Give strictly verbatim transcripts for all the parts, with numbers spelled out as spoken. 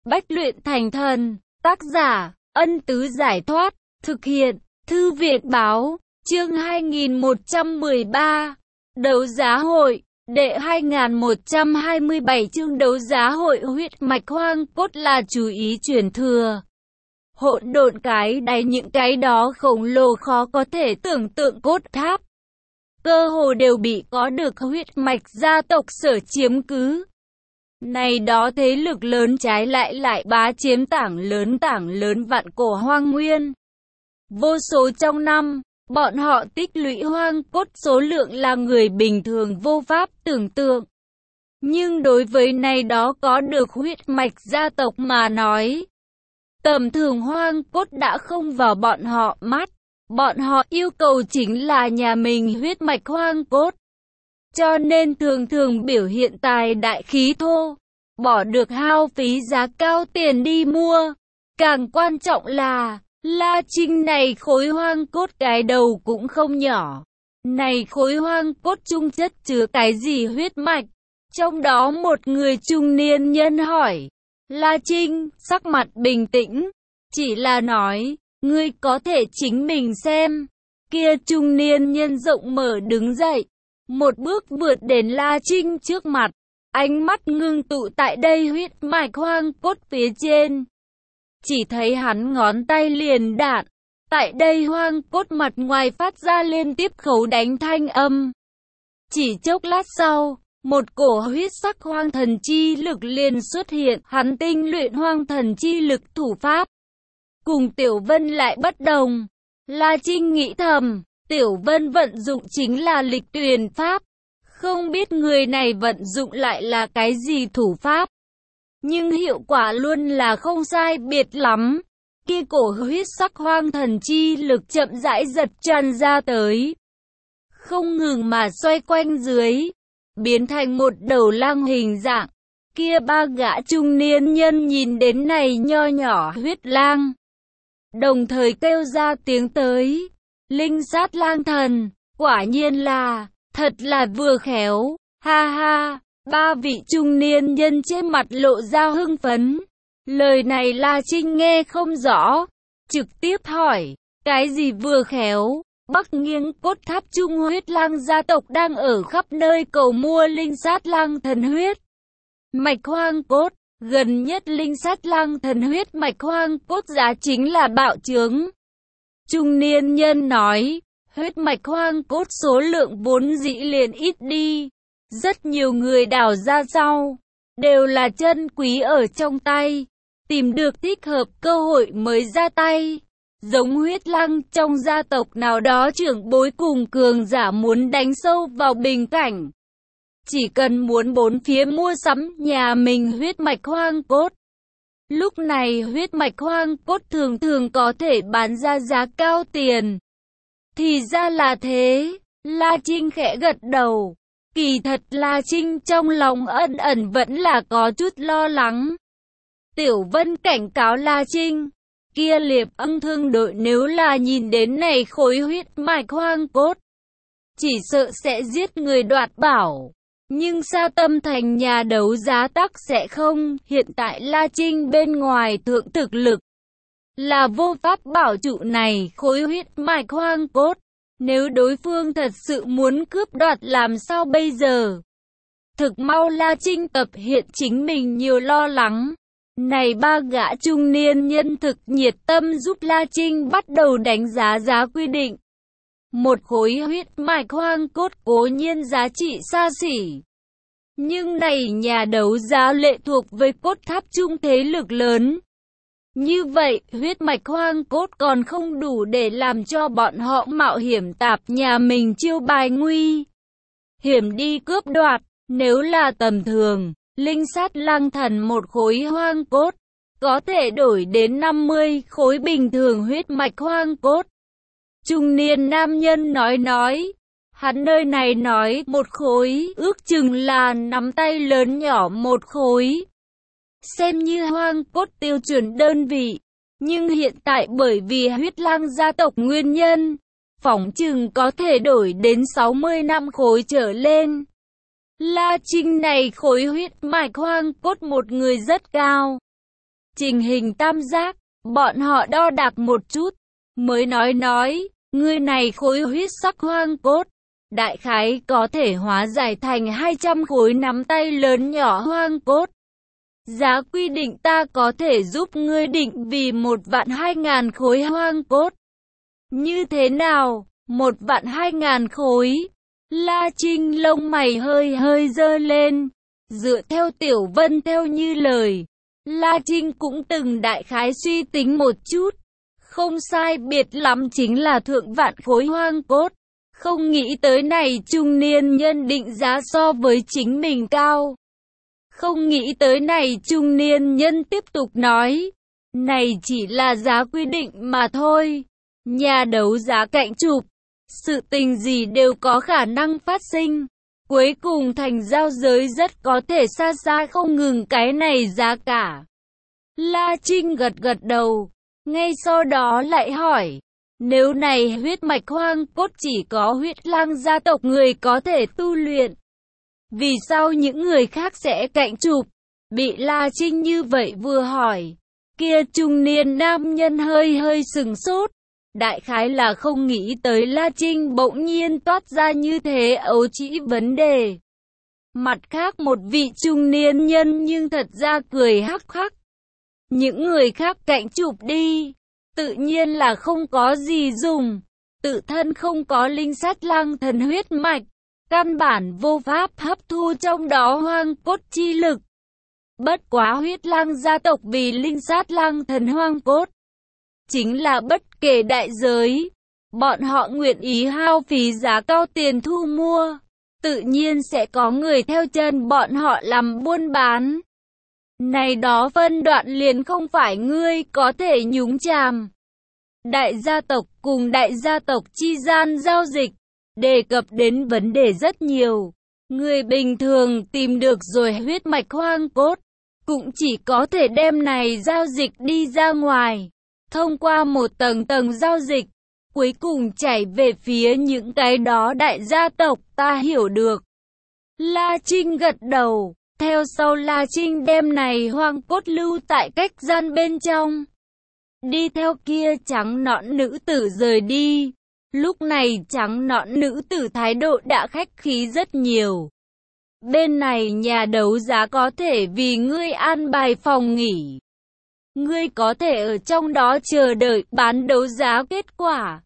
Bách luyện thành thần, tác giả, Ân Tứ Giải Thoát, thực hiện, Thư viện Báo, chương hai nghìn một trăm mười ba, đấu giá hội, đệ hai nghìn một trăm hai mươi bảy chương đấu giá hội huyết mạch hoang cốt là chú ý truyền thừa. Hỗn độn cái đáy những cái đó khổng lồ khó có thể tưởng tượng cốt tháp. Cơ hồ đều bị có được huyết mạch gia tộc sở chiếm cứ. Này đó thế lực lớn trái lại lại bá chiếm tảng lớn tảng lớn vạn cổ hoang nguyên. Vô số trong năm, bọn họ tích lũy hoang cốt số lượng là người bình thường vô pháp tưởng tượng. Nhưng đối với này đó có được huyết mạch gia tộc mà nói, tầm thường hoang cốt đã không vào bọn họ mắt. Bọn họ yêu cầu chính là nhà mình huyết mạch hoang cốt. Cho nên thường thường biểu hiện tài đại khí thô, bỏ được hao phí giá cao tiền đi mua. Càng quan trọng là, La Trinh này khối hoang cốt cái đầu cũng không nhỏ. Này khối hoang cốt chung chất chứa cái gì huyết mạch? Trong đó một người trung niên nhân hỏi. La Trinh, sắc mặt bình tĩnh, chỉ là nói, ngươi có thể chính mình xem. Kia trung niên nhân rộng mở đứng dậy, một bước vượt đến La Trinh trước mặt, ánh mắt ngưng tụ tại đây huyết mạch hoang cốt phía trên. Chỉ thấy hắn ngón tay liền đạn, tại đây hoang cốt mặt ngoài phát ra liên tiếp khấu đánh thanh âm. Chỉ chốc lát sau, một cổ huyết sắc hoang thần chi lực liền xuất hiện, hắn tinh luyện hoang thần chi lực thủ pháp. Cùng Tiểu Vân lại bất đồng. La Trinh nghĩ thầm, Tiểu Vân vận dụng chính là lịch tuyền pháp. Không biết người này vận dụng lại là cái gì thủ pháp. Nhưng hiệu quả luôn là không sai biệt lắm. Kia cổ huyết sắc hoang thần chi lực chậm rãi giật tràn ra tới. Không ngừng mà xoay quanh dưới, biến thành một đầu lang hình dạng. Kia ba gã trung niên nhân nhìn đến này nho nhỏ huyết lang, đồng thời kêu ra tiếng tới. Linh sát lang thần, quả nhiên là, thật là vừa khéo, ha ha. Ba vị trung niên nhân trên mặt lộ ra hưng phấn. Lời này La Trinh nghe không rõ, trực tiếp hỏi, cái gì vừa khéo? Bắc nghiêng cốt tháp trung huyết lang gia tộc đang ở khắp nơi cầu mua linh sát lang thần huyết mạch hoang cốt. Gần nhất linh sát lang thần huyết mạch hoang cốt giá chính là bạo trướng. Trung niên nhân nói, huyết mạch hoang cốt số lượng vốn dĩ liền ít đi. Rất nhiều người đào ra sau, đều là chân quý ở trong tay. Tìm được thích hợp cơ hội mới ra tay. Giống huyết lang trong gia tộc nào đó trưởng bối cùng cường giả muốn đánh sâu vào bình cảnh. Chỉ cần muốn bốn phía mua sắm nhà mình huyết mạch hoang cốt. Lúc này huyết mạch hoang cốt thường thường có thể bán ra giá cao tiền. Thì ra là thế, La Trinh khẽ gật đầu. Kỳ thật La Trinh trong lòng ẩn ẩn vẫn là có chút lo lắng. Tiểu Vân cảnh cáo La Trinh, kia liệp ưng thương đội nếu là nhìn đến này khối huyết mạch hoang cốt, chỉ sợ sẽ giết người đoạt bảo. Nhưng Sa Tâm Thành nhà đấu giá tắc sẽ không. Hiện tại La Trinh bên ngoài thượng thực lực, là vô pháp bảo trụ này khối huyết mạch hoang cốt. Nếu đối phương thật sự muốn cướp đoạt làm sao bây giờ? Thực mau La Trinh tập hiện chính mình nhiều lo lắng. Này ba gã trung niên nhân thực nhiệt tâm giúp La Trinh bắt đầu đánh giá giá quy định. Một khối huyết mạch hoang cốt cố nhiên giá trị xa xỉ. Nhưng này nhà đấu giá lệ thuộc với cốt tháp trung thế lực lớn. Như vậy, huyết mạch hoang cốt còn không đủ để làm cho bọn họ mạo hiểm tạp nhà mình chiêu bài nguy hiểm đi cướp đoạt. Nếu là tầm thường, linh sát lang thần một khối hoang cốt, có thể đổi đến năm mươi khối bình thường huyết mạch hoang cốt. Trung niên nam nhân nói nói, hắn nơi này nói một khối, ước chừng là nắm tay lớn nhỏ một khối. Xem như hoang cốt tiêu chuẩn đơn vị, nhưng hiện tại bởi vì huyết lang gia tộc nguyên nhân, phỏng chừng có thể đổi đến sáu mươi năm khối trở lên. La Trinh này khối huyết mạch hoang cốt một người rất cao. trình hình tam giác, bọn họ đo đạc một chút, mới nói nói, ngươi này khối huyết sắc hoang cốt, đại khái có thể hóa giải thành hai trăm khối nắm tay lớn nhỏ hoang cốt. Giá quy định ta có thể giúp ngươi định vì một vạn hai ngàn khối hoang cốt. Như thế nào? Một vạn hai ngàn khối. La Trinh lông mày hơi hơi giơ lên. Dựa theo Tiểu Vân theo như lời, La Trinh cũng từng đại khái suy tính một chút. Không sai biệt lắm chính là thượng vạn khối hoang cốt. Không nghĩ tới này trung niên nhân định giá so với chính mình cao. Không nghĩ tới này trung niên nhân tiếp tục nói. Này chỉ là giá quy định mà thôi. Nhà đấu giá cạnh chụp. Sự tình gì đều có khả năng phát sinh. Cuối cùng thành giao giới rất có thể xa xa không ngừng cái này giá cả. La Trinh gật gật đầu. Ngay sau đó lại hỏi. Nếu này huyết mạch hoang cốt chỉ có huyết lang gia tộc người có thể tu luyện, vì sao những người khác sẽ cạnh chụp? Bị La Trinh như vậy vừa hỏi, kia trung niên nam nhân hơi hơi sừng sốt. Đại khái là không nghĩ tới La Trinh bỗng nhiên toát ra như thế ấu trĩ vấn đề. Mặt khác một vị trung niên nhân nhưng thật ra cười hắc hắc. Những người khác cạnh chụp đi, tự nhiên là không có gì dùng. Tự thân không có linh sát lang thần huyết mạch, căn bản vô pháp hấp thu trong đó hoang cốt chi lực. Bất quá huyết lang gia tộc vì linh sát lang thần hoang cốt, chính là bất kể đại giới, bọn họ nguyện ý hao phí giá cao tiền thu mua, tự nhiên sẽ có người theo chân bọn họ làm buôn bán. Này đó phân đoạn liền không phải ngươi có thể nhúng chàm. Đại gia tộc cùng đại gia tộc chi gian giao dịch, đề cập đến vấn đề rất nhiều. Người bình thường tìm được rồi huyết mạch hoang cốt, cũng chỉ có thể đem này giao dịch đi ra ngoài, thông qua một tầng tầng giao dịch, cuối cùng chảy về phía những cái đó đại gia tộc. Ta hiểu được. La Trinh gật đầu, theo sau La Trinh đem này hoang cốt lưu tại cách gian bên trong. Đi theo kia trắng nõn nữ tử rời đi. Lúc này trắng nõn nữ tử thái độ đã khách khí rất nhiều. Bên này nhà đấu giá có thể vì ngươi an bài phòng nghỉ. Ngươi có thể ở trong đó chờ đợi bán đấu giá kết quả.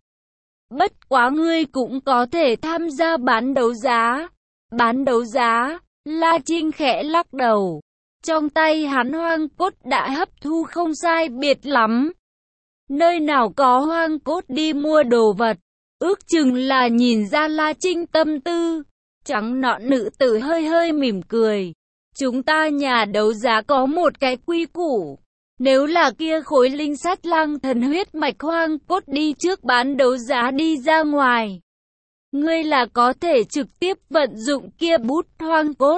Bất quá ngươi cũng có thể tham gia bán đấu giá. Bán đấu giá, La Trinh khẽ lắc đầu. Trong tay hắn hoang cốt đã hấp thu không sai biệt lắm. Nơi nào có hoang cốt đi mua đồ vật, ước chừng là nhìn ra La Trinh tâm tư. Trắng nõn nữ tử hơi hơi mỉm cười. Chúng ta nhà đấu giá có một cái quy củ. Nếu là kia khối linh sát lang thần huyết mạch hoang cốt đi trước bán đấu giá đi ra ngoài, ngươi là có thể trực tiếp vận dụng kia bút hoang cốt.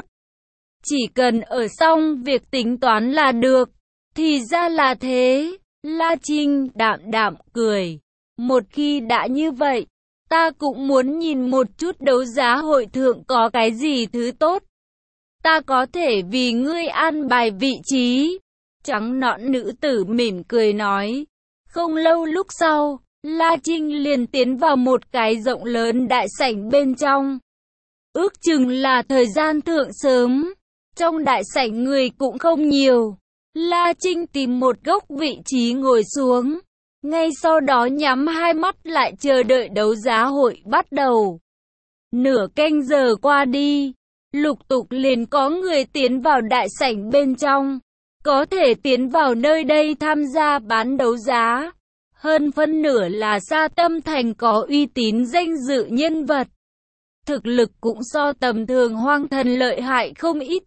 Chỉ cần ở xong việc tính toán là được. Thì ra là thế. La Trinh đạm đạm cười. Một khi đã như vậy, ta cũng muốn nhìn một chút đấu giá hội thượng có cái gì thứ tốt. Ta có thể vì ngươi an bài vị trí. Trắng nõn nữ tử mỉm cười nói. Không lâu lúc sau, La Trinh liền tiến vào một cái rộng lớn đại sảnh bên trong. Ước chừng là thời gian thượng sớm. Trong đại sảnh người cũng không nhiều. La Trinh tìm một góc vị trí ngồi xuống. Ngay sau đó nhắm hai mắt lại chờ đợi đấu giá hội bắt đầu. Nửa canh giờ qua đi, lục tục liền có người tiến vào đại sảnh bên trong. Có thể tiến vào nơi đây tham gia bán đấu giá. Hơn phân nửa là Sa Tâm Thành có uy tín danh dự nhân vật. Thực lực cũng so tầm thường hoang thần lợi hại không ít.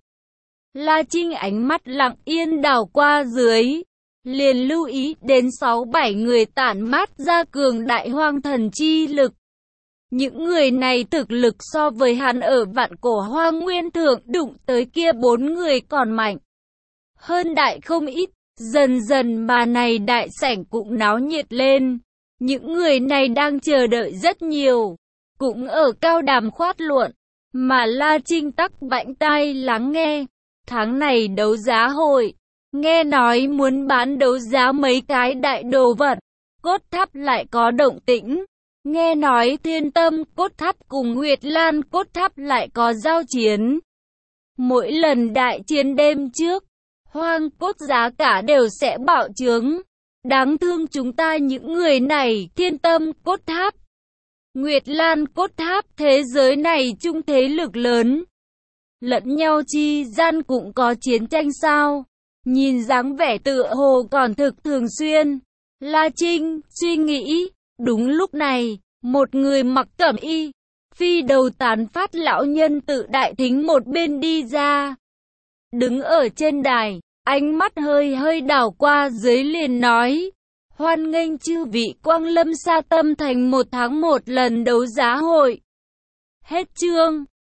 La Trinh ánh mắt lặng yên đảo qua dưới, liền lưu ý đến sáu bảy người tản mát ra cường đại hoang thần chi lực. Những người này thực lực so với hắn ở vạn cổ hoang nguyên thượng đụng tới kia bốn người còn mạnh hơn đại không ít. Dần dần mà này đại sảnh cũng náo nhiệt lên. Những người này đang chờ đợi rất nhiều, cũng ở cao đàm khoát luận, mà La Trinh tắc bảnh tai lắng nghe. Tháng này đấu giá hội, Nghe nói muốn bán đấu giá mấy cái đại đồ vật, Cốt Tháp lại có động tĩnh. Nghe nói Thiên Tâm Cốt Tháp cùng Nguyệt Lan Cốt Tháp lại có giao chiến. Mỗi lần đại chiến đêm trước, hoang cốt giá cả đều sẽ bạo chướng. Đáng thương chúng ta những người này, Thiên Tâm Cốt Tháp, Nguyệt Lan Cốt Tháp, thế giới này chung thế lực lớn. Lẫn nhau chi gian cũng có chiến tranh sao? Nhìn dáng vẻ tựa hồ còn thực thường xuyên. La Trinh suy nghĩ, đúng lúc này, một người mặc cẩm y, phi đầu tán phát lão nhân tự đại thính một bên đi ra. Đứng ở trên đài, ánh mắt hơi hơi đảo qua dưới liền nói, hoan nghênh chư vị quang lâm Sa Tâm Thành một tháng một lần đấu giá hội. Hết chương.